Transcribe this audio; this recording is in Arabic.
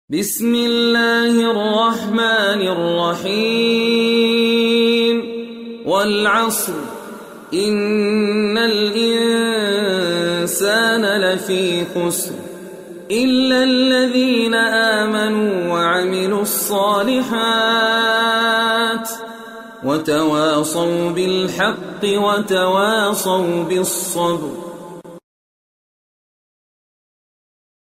بسم الله الرحمن الرحيم والعصر إن الإنسان لفي خسر إلا الذين آمنوا وعملوا الصالحات وتواصوا بالحق وتواصوا بالصبر